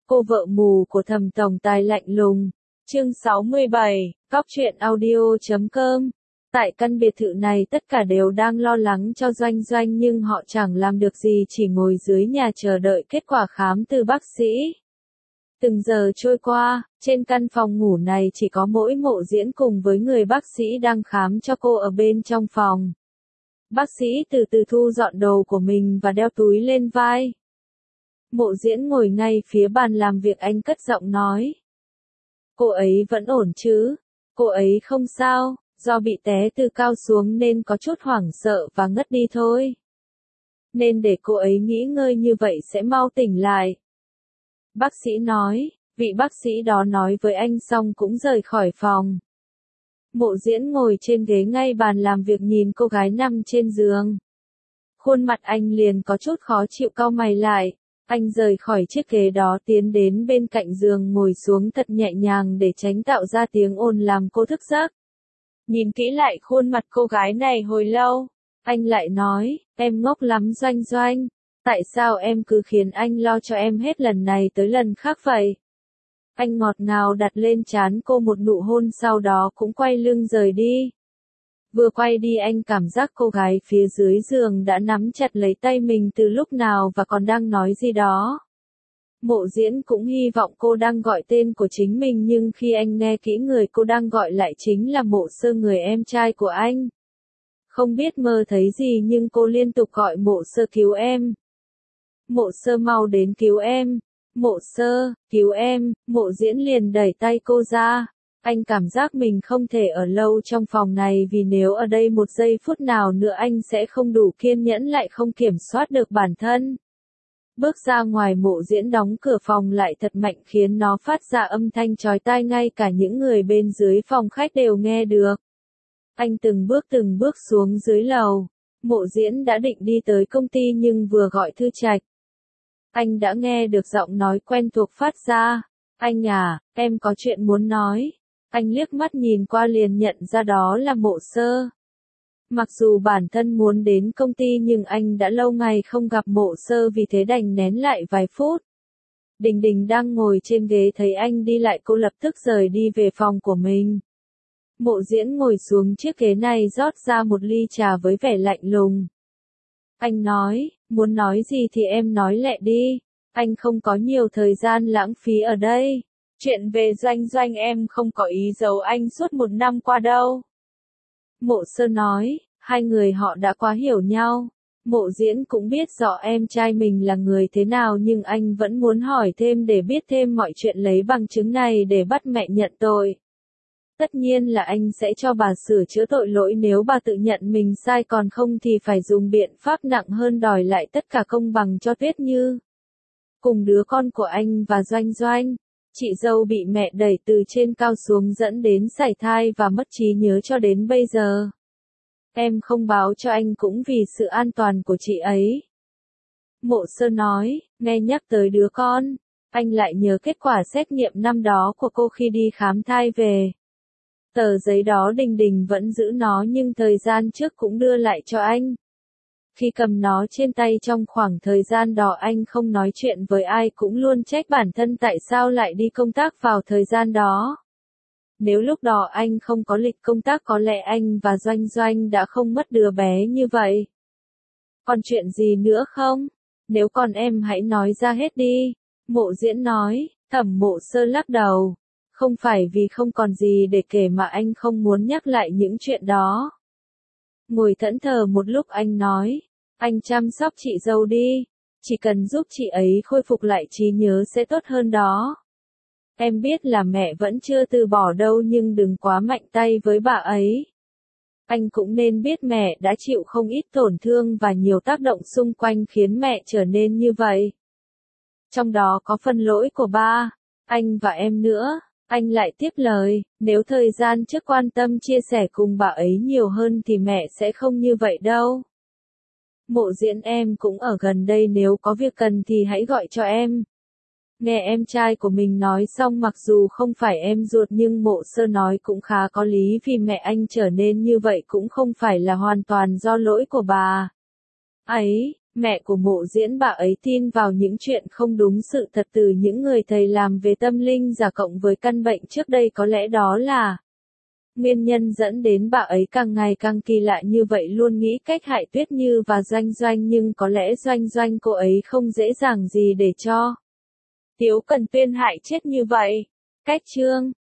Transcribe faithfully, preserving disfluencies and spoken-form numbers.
Cô vợ mù của Thẩm tổng tài lạnh lùng. Chương sáu mươi bảy, Cóc truyện audio chấm com. Tại căn biệt thự này tất cả đều đang lo lắng cho Doanh Doanh nhưng họ chẳng làm được gì, chỉ ngồi dưới nhà chờ đợi kết quả khám từ bác sĩ. Từng giờ trôi qua, trên căn phòng ngủ này chỉ có mỗi Mộ Diễn cùng với người bác sĩ đang khám cho cô ở bên trong phòng. Bác sĩ từ từ thu dọn đồ của mình và đeo túi lên vai. Mộ Diễn ngồi ngay phía bàn làm việc, anh cất giọng nói. Cô ấy vẫn ổn chứ? Cô ấy không sao, do bị té từ cao xuống nên có chút hoảng sợ và ngất đi thôi. Nên để cô ấy nghỉ ngơi như vậy sẽ mau tỉnh lại. Bác sĩ nói, vị bác sĩ đó nói với anh xong cũng rời khỏi phòng. Mộ Diễn ngồi trên ghế ngay bàn làm việc nhìn cô gái nằm trên giường. Khuôn mặt anh liền có chút khó chịu, cau mày lại. Anh rời khỏi chiếc ghế đó tiến đến bên cạnh giường ngồi xuống thật nhẹ nhàng để tránh tạo ra tiếng ồn làm cô thức giấc. Nhìn kỹ lại khuôn mặt cô gái này hồi lâu, anh lại nói, em ngốc lắm Doanh Doanh. Tại sao em cứ khiến anh lo cho em hết lần này tới lần khác vậy? Anh ngọt ngào đặt lên trán cô một nụ hôn, sau đó cũng quay lưng rời đi. Vừa quay đi anh cảm giác cô gái phía dưới giường đã nắm chặt lấy tay mình từ lúc nào và còn đang nói gì đó. Mộ Diễn cũng hy vọng cô đang gọi tên của chính mình nhưng khi anh nghe kỹ người cô đang gọi lại chính là Mộ Sơ, người em trai của anh. Không biết mơ thấy gì nhưng cô liên tục gọi Mộ Sơ cứu em. Mộ Sơ mau đến cứu em. Mộ Sơ, cứu em. Mộ Diễn liền đẩy tay cô ra. Anh cảm giác mình không thể ở lâu trong phòng này vì nếu ở đây một giây phút nào nữa anh sẽ không đủ kiên nhẫn lại không kiểm soát được bản thân. Bước ra ngoài, Mộ Diễn đóng cửa phòng lại thật mạnh khiến nó phát ra âm thanh chói tai, ngay cả những người bên dưới phòng khách đều nghe được. Anh từng bước từng bước xuống dưới lầu. Mộ Diễn đã định đi tới công ty nhưng vừa gọi Thư Trạch. Anh đã nghe được giọng nói quen thuộc phát ra. Anh à, em có chuyện muốn nói. Anh liếc mắt nhìn qua liền nhận ra đó là Mộ Sơ. Mặc dù bản thân muốn đến công ty nhưng anh đã lâu ngày không gặp Mộ Sơ vì thế đành nén lại vài phút. Đình Đình đang ngồi trên ghế thấy anh đi lại, cô lập tức rời đi về phòng của mình. Mộ Diễn ngồi xuống chiếc ghế này rót ra một ly trà với vẻ lạnh lùng. Anh nói, muốn nói gì thì em nói lẹ đi, anh không có nhiều thời gian lãng phí ở đây. Chuyện về Doanh Doanh em không có ý giấu anh suốt một năm qua đâu. Mộ Sơ nói, hai người họ đã quá hiểu nhau. Mộ Diễn cũng biết rõ em trai mình là người thế nào nhưng anh vẫn muốn hỏi thêm để biết thêm mọi chuyện, lấy bằng chứng này để bắt mẹ nhận tội. Tất nhiên là anh sẽ cho bà sửa chữa tội lỗi nếu bà tự nhận mình sai, còn không thì phải dùng biện pháp nặng hơn đòi lại tất cả công bằng cho Tuyết Như. Cùng đứa con của anh và Doanh Doanh. Chị dâu bị mẹ đẩy từ trên cao xuống dẫn đến sảy thai và mất trí nhớ cho đến bây giờ. Em không báo cho anh cũng vì sự an toàn của chị ấy. Mộ Sơ nói, nghe nhắc tới đứa con, anh lại nhớ kết quả xét nghiệm năm đó của cô khi đi khám thai về. Tờ giấy đó Đình Đình vẫn giữ nó nhưng thời gian trước cũng đưa lại cho anh. Khi cầm nó trên tay trong khoảng thời gian đó anh không nói chuyện với ai, cũng luôn trách bản thân tại sao lại đi công tác vào thời gian đó. Nếu lúc đó anh không có lịch công tác có lẽ anh và Doanh Doanh đã không mất đứa bé như vậy. Còn chuyện gì nữa không? Nếu còn em hãy nói ra hết đi. Mộ Diễn nói. Thẩm Mộ Sơ lắc đầu. Không phải vì không còn gì để kể mà anh không muốn nhắc lại những chuyện đó. Ngồi thẫn thờ một lúc anh nói. Anh chăm sóc chị dâu đi. Chỉ cần giúp chị ấy khôi phục lại trí nhớ sẽ tốt hơn đó. Em biết là mẹ vẫn chưa từ bỏ đâu nhưng đừng quá mạnh tay với bà ấy. Anh cũng nên biết mẹ đã chịu không ít tổn thương và nhiều tác động xung quanh khiến mẹ trở nên như vậy. Trong đó có phần lỗi của ba, anh và em nữa. Anh lại tiếp lời, nếu thời gian trước quan tâm chia sẻ cùng bà ấy nhiều hơn thì mẹ sẽ không như vậy đâu. Mộ Diễn, em cũng ở gần đây, nếu có việc cần thì hãy gọi cho em. Nghe em trai của mình nói xong, mặc dù không phải em ruột nhưng Mộ Sơ nói cũng khá có lý, vì mẹ anh trở nên như vậy cũng không phải là hoàn toàn do lỗi của bà ấy, Mẹ của Mộ Diễn bà ấy tin vào những chuyện không đúng sự thật từ những người thầy làm về tâm linh giả cộng với căn bệnh trước đây, có lẽ đó là nguyên nhân dẫn đến bà ấy càng ngày càng kỳ lạ như vậy, luôn nghĩ cách hại Tuyết Như và Doanh Doanh, nhưng có lẽ Doanh Doanh cô ấy không dễ dàng gì để cho Tiếu Cần Tuyên hại chết như vậy. Cách chương